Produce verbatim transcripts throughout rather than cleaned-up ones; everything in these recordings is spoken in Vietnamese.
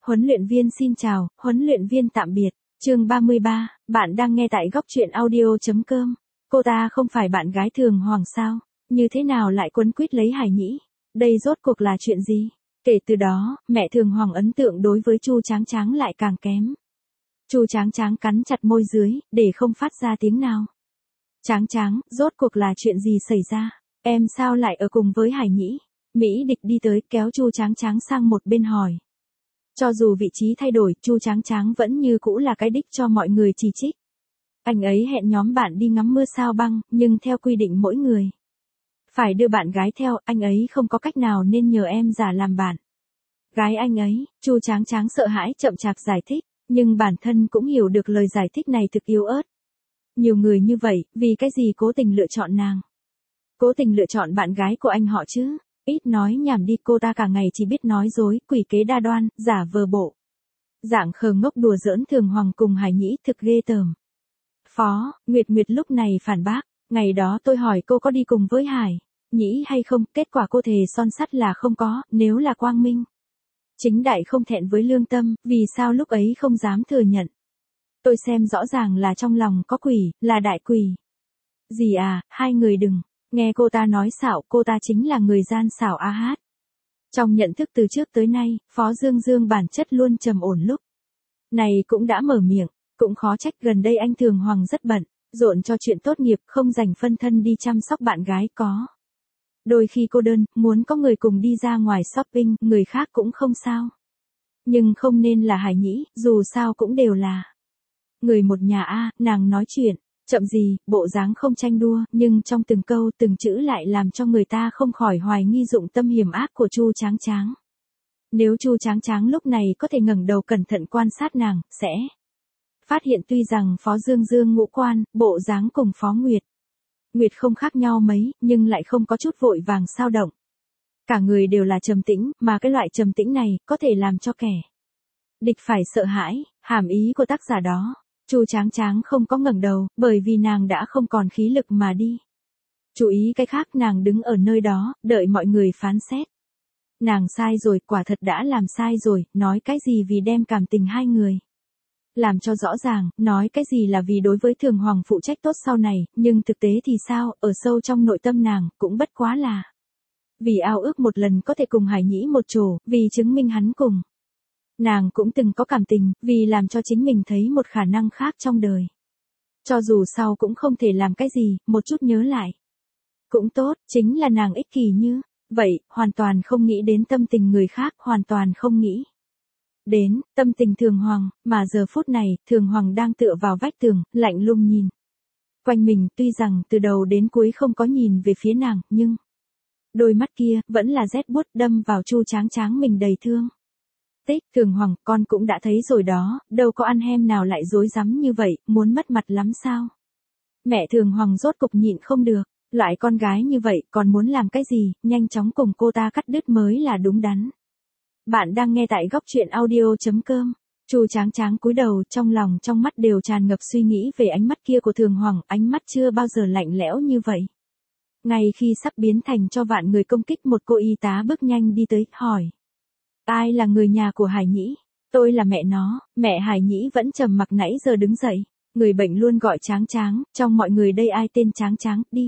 Huấn luyện viên xin chào, huấn luyện viên tạm biệt. Chương ba mươi ba, bạn đang nghe tại góc truyện audio.com. Cô ta không phải bạn gái Thường Hoàng sao? Như thế nào lại quấn quýt lấy Hải Nhĩ? Đây rốt cuộc là chuyện gì? Kể từ đó, mẹ Thường Hoàng ấn tượng đối với Chu Tráng Tráng lại càng kém. Chu Tráng Tráng cắn chặt môi dưới, để không phát ra tiếng nào. Tráng Tráng, rốt cuộc là chuyện gì xảy ra? Em sao lại ở cùng với Hải Nhĩ? Mỹ Địch đi tới kéo Chu Tráng Tráng sang một bên hỏi. Cho dù vị trí thay đổi, Chu Tráng Tráng vẫn như cũ là cái đích cho mọi người chỉ trích. Anh ấy hẹn nhóm bạn đi ngắm mưa sao băng, nhưng theo quy định mỗi người phải đưa bạn gái theo, anh ấy không có cách nào nên nhờ em giả làm bạn gái anh ấy. Chu Tráng Tráng sợ hãi chậm chạp giải thích, nhưng bản thân cũng hiểu được lời giải thích này thực yếu ớt. Nhiều người như vậy, vì cái gì cố tình lựa chọn nàng? Cố tình lựa chọn bạn gái của anh họ chứ? Ít nói nhảm đi, cô ta cả ngày chỉ biết nói dối, quỷ kế đa đoan, giả vờ bộ dạng khờ ngốc đùa giỡn Thường Hoàng cùng Hải Nhĩ thực ghê tởm. Phó Nguyệt Nguyệt lúc này phản bác, ngày đó tôi hỏi cô có đi cùng với Hải Nhĩ hay không, kết quả cô thề son sắt là không có, nếu là quang minh chính đại không thẹn với lương tâm, vì sao lúc ấy không dám thừa nhận? Tôi xem rõ ràng là trong lòng có quỷ, là đại quỷ. Gì à, hai người đừng nghe cô ta nói xạo, cô ta chính là người gian xảo a hát. Trong nhận thức từ trước tới nay, Phó Dương Dương bản chất luôn trầm ổn, lúc này cũng đã mở miệng, cũng khó trách gần đây anh Thường Hoàng rất bận, rộn cho chuyện tốt nghiệp, không dành phân thân đi chăm sóc bạn gái. Có đôi khi cô đơn, muốn có người cùng đi ra ngoài shopping, người khác cũng không sao. Nhưng không nên là Hải Nhĩ, dù sao cũng đều là người một nhà a. Nàng nói chuyện chậm gì, bộ dáng không tranh đua, nhưng trong từng câu từng chữ lại làm cho người ta không khỏi hoài nghi dụng tâm hiểm ác của Chu Tráng Tráng. Nếu Chu Tráng Tráng lúc này có thể ngẩng đầu cẩn thận quan sát nàng, sẽ phát hiện tuy rằng Phó Dương Dương ngũ quan, bộ dáng cùng Phó Nguyệt Nguyệt không khác nhau mấy, nhưng lại không có chút vội vàng sao động. Cả người đều là trầm tĩnh, mà cái loại trầm tĩnh này có thể làm cho kẻ địch phải sợ hãi. Hàm ý của tác giả đó, Chu Tráng Tráng không có ngẩng đầu, bởi vì nàng đã không còn khí lực mà đi chú ý cái khác, nàng đứng ở nơi đó, đợi mọi người phán xét. Nàng sai rồi, quả thật đã làm sai rồi, nói cái gì vì đem cảm tình hai người làm cho rõ ràng, nói cái gì là vì đối với Thường Hoàng phụ trách tốt sau này, nhưng thực tế thì sao, ở sâu trong nội tâm nàng, cũng bất quá là vì ao ước một lần có thể cùng Hải Nhĩ một chỗ, vì chứng minh hắn cùng nàng cũng từng có cảm tình, vì làm cho chính mình thấy một khả năng khác trong đời. Cho dù sau cũng không thể làm cái gì, một chút nhớ lại cũng tốt, chính là nàng ích kỷ như vậy, hoàn toàn không nghĩ đến tâm tình người khác, hoàn toàn không nghĩ đến tâm tình Thường Hoàng, mà giờ phút này, Thường Hoàng đang tựa vào vách tường, lạnh lùng nhìn quanh mình, tuy rằng từ đầu đến cuối không có nhìn về phía nàng, nhưng đôi mắt kia vẫn là rét buốt, đâm vào Chu Tráng Tráng mình đầy thương tích. Thường Hoàng, con cũng đã thấy rồi đó, đâu có ăn hem nào lại dối rắm như vậy, muốn mất mặt lắm sao? Mẹ Thường Hoàng rốt cục nhịn không được, loại con gái như vậy còn muốn làm cái gì, nhanh chóng cùng cô ta cắt đứt mới là đúng đắn. Bạn đang nghe tại góc truyện audio.com. Chu Tráng Tráng cúi đầu, trong lòng trong mắt đều tràn ngập suy nghĩ về ánh mắt kia của Thường Hoàng, ánh mắt chưa bao giờ lạnh lẽo như vậy. Ngay khi sắp biến thành cho vạn người công kích, một cô y tá bước nhanh đi tới, hỏi. Ai là người nhà của Hải Nhĩ? Tôi là mẹ nó. Mẹ Hải Nhĩ vẫn trầm mặc nãy giờ đứng dậy. Người bệnh luôn gọi Tráng Tráng, trong mọi người đây ai tên Tráng Tráng, đi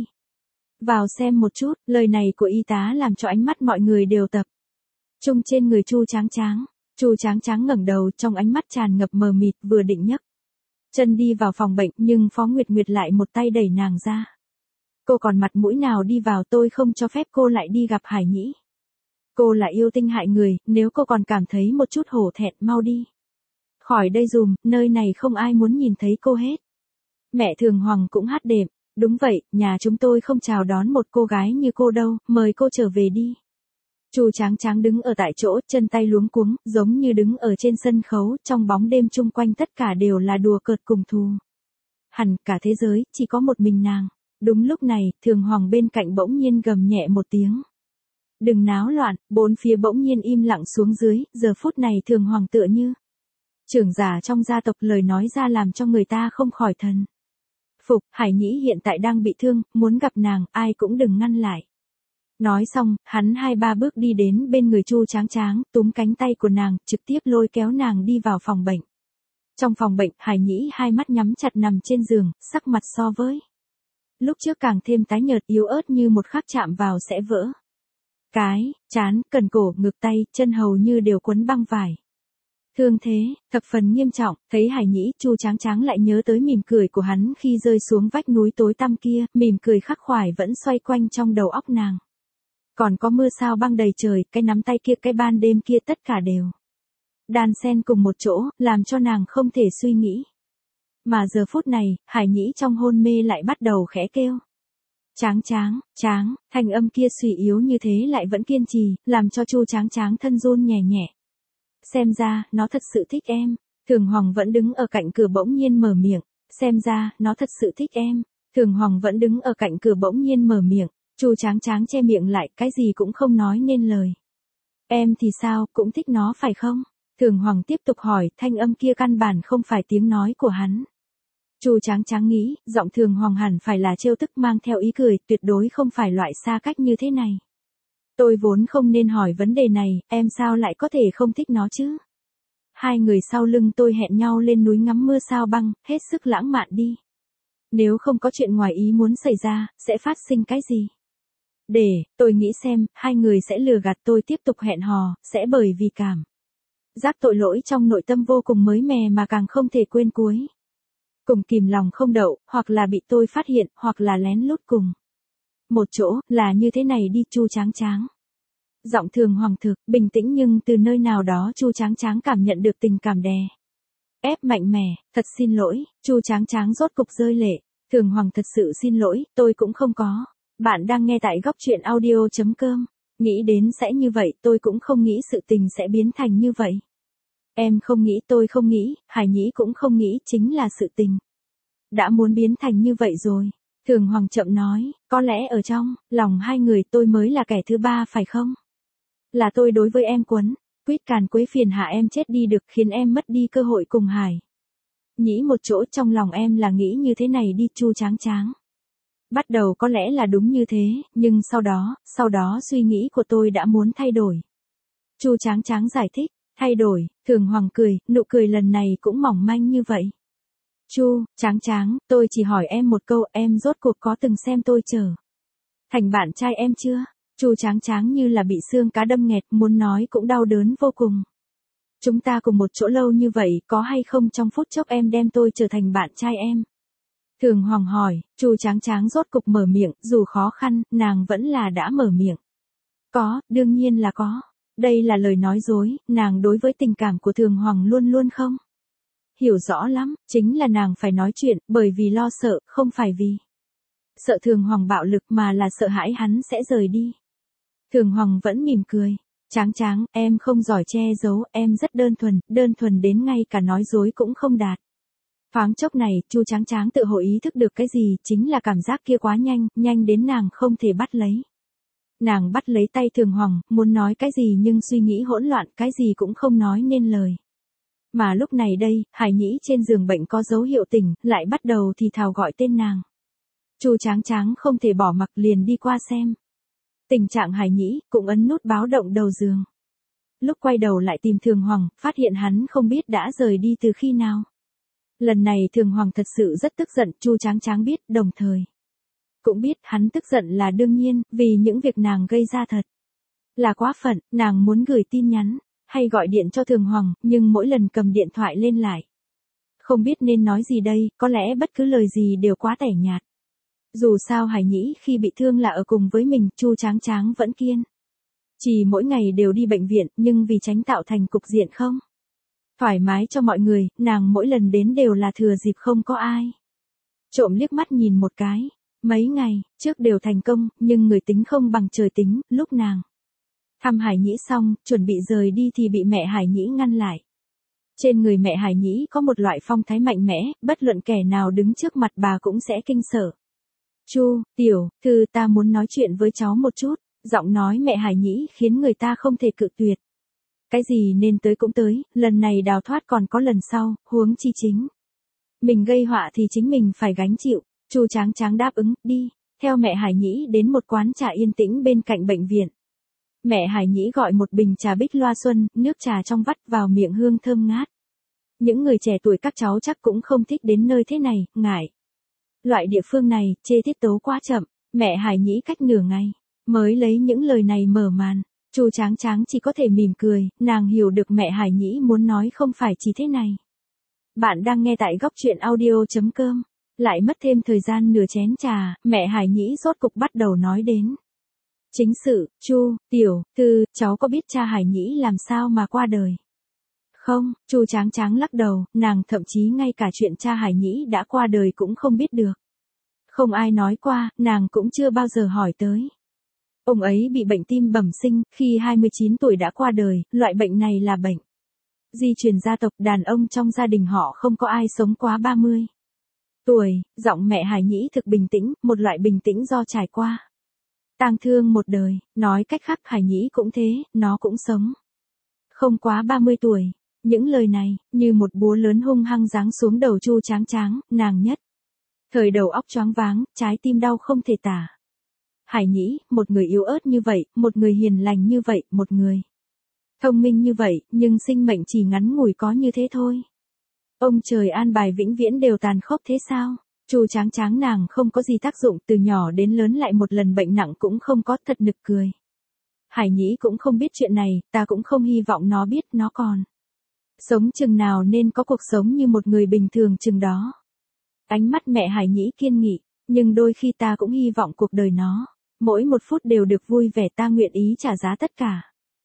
vào xem một chút. Lời này của y tá làm cho ánh mắt mọi người đều tập trung trên người Chu Tráng Tráng. Chu Tráng Tráng ngẩng đầu, trong ánh mắt tràn ngập mờ mịt, vừa định nhấc chân đi vào phòng bệnh, nhưng Phó Nguyệt Nguyệt lại một tay đẩy nàng ra. Cô còn mặt mũi nào đi vào, tôi không cho phép cô lại đi gặp Hải Nhĩ. Cô là yêu tinh hại người, nếu cô còn cảm thấy một chút hổ thẹn, mau đi khỏi đây dùm, nơi này không ai muốn nhìn thấy cô hết. Mẹ Thường Hoàng cũng hát đệm, đúng vậy, nhà chúng tôi không chào đón một cô gái như cô đâu, mời cô trở về đi. Chu Tráng Tráng đứng ở tại chỗ, chân tay luống cuống, giống như đứng ở trên sân khấu, trong bóng đêm chung quanh tất cả đều là đùa cợt cùng thù. Hẳn cả thế giới, chỉ có một mình nàng. Đúng lúc này, Thường Hoàng bên cạnh bỗng nhiên gầm nhẹ một tiếng. Đừng náo loạn, bốn phía bỗng nhiên im lặng xuống dưới, giờ phút này Thường Hoàng tựa như trưởng giả trong gia tộc, lời nói ra làm cho người ta không khỏi thần phục. Hải Nhĩ hiện tại đang bị thương, muốn gặp nàng, ai cũng đừng ngăn lại. Nói xong, hắn hai ba bước đi đến bên người Chu Tráng Tráng, túm cánh tay của nàng, trực tiếp lôi kéo nàng đi vào phòng bệnh. Trong phòng bệnh, Hải Nhĩ hai mắt nhắm chặt nằm trên giường, sắc mặt so với lúc trước càng thêm tái nhợt yếu ớt như một khắc chạm vào sẽ vỡ. Cái, trán, cần cổ, ngực tay, chân hầu như đều quấn băng vải. Thương thế, thập phần nghiêm trọng, thấy Hải Nhĩ, Chu Tráng Tráng lại nhớ tới mỉm cười của hắn khi rơi xuống vách núi tối tăm kia, mỉm cười khắc khoải vẫn xoay quanh trong đầu óc nàng. Còn có mưa sao băng đầy trời, cái nắm tay kia, cái ban đêm kia tất cả đều đan xen cùng một chỗ, làm cho nàng không thể suy nghĩ. Mà giờ phút này, Hải Nhĩ trong hôn mê lại bắt đầu khẽ kêu. Tráng Tráng, Tráng, thanh âm kia suy yếu như thế lại vẫn kiên trì, làm cho Chu Tráng Tráng thân run nhẹ nhẹ. Xem ra, nó thật sự thích em. Thường Hoàng vẫn đứng ở cạnh cửa bỗng nhiên mở miệng. Xem ra, nó thật sự thích em. Thường Hoàng vẫn đứng ở cạnh cửa bỗng nhiên mở miệng. Chu Tráng Tráng che miệng lại, cái gì cũng không nói nên lời. Em thì sao, cũng thích nó phải không? Thường Hoàng tiếp tục hỏi, thanh âm kia căn bản không phải tiếng nói của hắn. Chu Tráng Tráng nghĩ, giọng Thường Hoàng hẳn phải là trêu tức mang theo ý cười, tuyệt đối không phải loại xa cách như thế này. Tôi vốn không nên hỏi vấn đề này, em sao lại có thể không thích nó chứ? Hai người sau lưng tôi hẹn nhau lên núi ngắm mưa sao băng, hết sức lãng mạn đi. Nếu không có chuyện ngoài ý muốn xảy ra, sẽ phát sinh cái gì? Để, tôi nghĩ xem, hai người sẽ lừa gạt tôi tiếp tục hẹn hò, sẽ bởi vì cảm giác tội lỗi trong nội tâm vô cùng mới mẻ mà càng không thể quên cuối. Cùng kìm lòng không đậu, hoặc là bị tôi phát hiện, hoặc là lén lút cùng một chỗ, là như thế này đi. Chu Tráng Tráng. Giọng Thường Hoàng thực, bình tĩnh nhưng từ nơi nào đó Chu Tráng Tráng cảm nhận được tình cảm đè ép mạnh mẽ. Thật xin lỗi. Chu Tráng Tráng rốt cục rơi lệ. Thường Hoàng thật sự xin lỗi, tôi cũng không có. Bạn đang nghe tại góc truyện audio chấm com. Nghĩ đến sẽ như vậy, tôi cũng không nghĩ sự tình sẽ biến thành như vậy. Em không nghĩ, tôi không nghĩ, Hải Nhĩ cũng không nghĩ, chính là sự tình đã muốn biến thành như vậy rồi. Thường Hoàng chậm nói, có lẽ ở trong lòng hai người tôi mới là kẻ thứ ba phải không? Là tôi đối với em quấn quýt càn quấy phiền hạ em chết đi được, khiến em mất đi cơ hội cùng Hải Nhĩ một chỗ. Trong lòng em là nghĩ như thế này đi. Chu Tráng Tráng. Bắt đầu có lẽ là đúng như thế, nhưng sau đó, sau đó suy nghĩ của tôi đã muốn thay đổi. Chu Tráng Tráng giải thích, thay đổi. Thường Hoàng cười, nụ cười lần này cũng mỏng manh như vậy. Chu Tráng Tráng, tôi chỉ hỏi em một câu, em rốt cuộc có từng xem tôi trở thành bạn trai em chưa? Chu Tráng Tráng như là bị xương cá đâm nghẹt, muốn nói cũng đau đớn vô cùng. Chúng ta cùng một chỗ lâu như vậy, có hay không trong phút chốc em đem tôi trở thành bạn trai em? Thường Hoàng hỏi. Chu Tráng Tráng rốt cục mở miệng, dù khó khăn, nàng vẫn là đã mở miệng. Có, đương nhiên là có. Đây là lời nói dối, nàng đối với tình cảm của Thường Hoàng luôn luôn không hiểu rõ lắm, chính là nàng phải nói chuyện, bởi vì lo sợ, không phải vì sợ Thường Hoàng bạo lực mà là sợ hãi hắn sẽ rời đi. Thường Hoàng vẫn mỉm cười. Tráng Tráng, em không giỏi che giấu, em rất đơn thuần, đơn thuần đến ngay cả nói dối cũng không đạt. Thoáng chốc này, Chu Tráng Tráng tự hội ý thức được cái gì, chính là cảm giác kia quá nhanh, nhanh đến nàng không thể bắt lấy. Nàng bắt lấy tay Thường Hoàng, muốn nói cái gì nhưng suy nghĩ hỗn loạn, cái gì cũng không nói nên lời. Mà lúc này đây, Hải Nhĩ trên giường bệnh có dấu hiệu tỉnh, lại bắt đầu thì thào gọi tên nàng. Chu Tráng Tráng không thể bỏ mặc, liền đi qua xem tình trạng Hải Nhĩ, cũng ấn nút báo động đầu giường. Lúc quay đầu lại tìm Thường Hoàng, phát hiện hắn không biết đã rời đi từ khi nào. Lần này Thường Hoàng thật sự rất tức giận, Chu Tráng Tráng biết, đồng thời cũng biết hắn tức giận là đương nhiên, vì những việc nàng gây ra thật là quá phận. Nàng muốn gửi tin nhắn hay gọi điện cho Thường Hoàng, nhưng mỗi lần cầm điện thoại lên lại không biết nên nói gì đây, có lẽ bất cứ lời gì đều quá tẻ nhạt. Dù sao Hải Nhĩ khi bị thương là ở cùng với mình, Chu Tráng Tráng vẫn kiên chỉ mỗi ngày đều đi bệnh viện, nhưng vì tránh tạo thành cục diện không thoải mái cho mọi người, nàng mỗi lần đến đều là thừa dịp không có ai trộm liếc mắt nhìn một cái. Mấy ngày trước đều thành công, nhưng người tính không bằng trời tính. Lúc nàng thăm Hải Nhĩ xong, chuẩn bị rời đi thì bị mẹ Hải Nhĩ ngăn lại. Trên người mẹ Hải Nhĩ có một loại phong thái mạnh mẽ, bất luận kẻ nào đứng trước mặt bà cũng sẽ kinh sợ. Chu, tiểu thư, ta muốn nói chuyện với cháu một chút. Giọng nói mẹ Hải Nhĩ khiến người ta không thể cự tuyệt. Cái gì nên tới cũng tới, lần này đào thoát còn có lần sau, huống chi chính mình gây họa thì chính mình phải gánh chịu. Chu Tráng Tráng đáp ứng, đi. theo mẹ Hải Nhĩ đến một quán trà yên tĩnh bên cạnh bệnh viện. Mẹ Hải Nhĩ gọi một bình trà bích loa xuân, nước trà trong vắt vào miệng hương thơm ngát. Những người trẻ tuổi các cháu chắc cũng không thích đến nơi thế này, ngại. Loại địa phương này, chê tiết tấu quá chậm, mẹ Hải Nhĩ cách nửa ngày, mới lấy những lời này mở màn. Chu Tráng Tráng chỉ có thể mỉm cười, nàng hiểu được mẹ Hải Nhĩ muốn nói không phải chỉ thế này. Bạn đang nghe tại góc truyện audio.com. Lại mất thêm thời gian nửa chén trà, mẹ Hải Nhĩ rốt cục bắt đầu nói đến. Chính sự, Chu, tiểu, thư, cháu có biết cha Hải Nhĩ làm sao mà qua đời? Không, Chu Tráng Tráng lắc đầu, nàng thậm chí ngay cả chuyện cha Hải Nhĩ đã qua đời cũng không biết được. Không ai nói qua, nàng cũng chưa bao giờ hỏi tới. Ông ấy bị bệnh tim bẩm sinh, khi hai mươi chín tuổi đã qua đời, loại bệnh này là bệnh di truyền gia tộc, đàn ông trong gia đình họ không có ai sống quá ba mươi tuổi, giọng mẹ Hải Nhĩ thực bình tĩnh, một loại bình tĩnh do trải qua tang thương một đời, nói cách khác Hải Nhĩ cũng thế, nó cũng sống không quá ba mươi tuổi. Những lời này, như một búa lớn hung hăng giáng xuống đầu Chu Tráng Tráng, nàng nhất thời đầu óc choáng váng, trái tim đau không thể tả. Hải Nhĩ, một người yếu ớt như vậy, một người hiền lành như vậy, một người thông minh như vậy, nhưng sinh mệnh chỉ ngắn ngủi có như thế thôi. Ông trời an bài vĩnh viễn đều tàn khốc thế sao? Chu Tráng Tráng nàng không có gì tác dụng, từ nhỏ đến lớn lại một lần bệnh nặng cũng không có, thật nực cười. Hải Nhĩ cũng không biết chuyện này, ta cũng không hy vọng nó biết, nó còn sống chừng nào nên có cuộc sống như một người bình thường chừng đó. Ánh mắt mẹ Hải Nhĩ kiên nghị, nhưng đôi khi ta cũng hy vọng cuộc đời nó, mỗi một phút đều được vui vẻ, ta nguyện ý trả giá tất cả.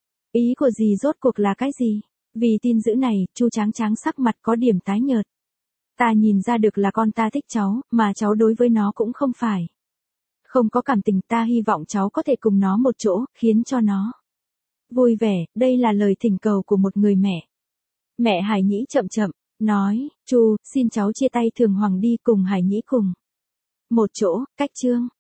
Ý của dì rốt cuộc là cái gì? Vì tin dữ này, Chu Tráng Tráng sắc mặt có điểm tái nhợt. Ta nhìn ra được là con ta thích cháu, mà cháu đối với nó cũng không phải không có cảm tình, ta hy vọng cháu có thể cùng nó một chỗ, khiến cho nó vui vẻ, đây là lời thỉnh cầu của một người mẹ. Mẹ Hải Nhĩ chậm chậm, nói, Chu, xin cháu chia tay Thường Hoàng đi, cùng Hải Nhĩ cùng một chỗ, cách Trương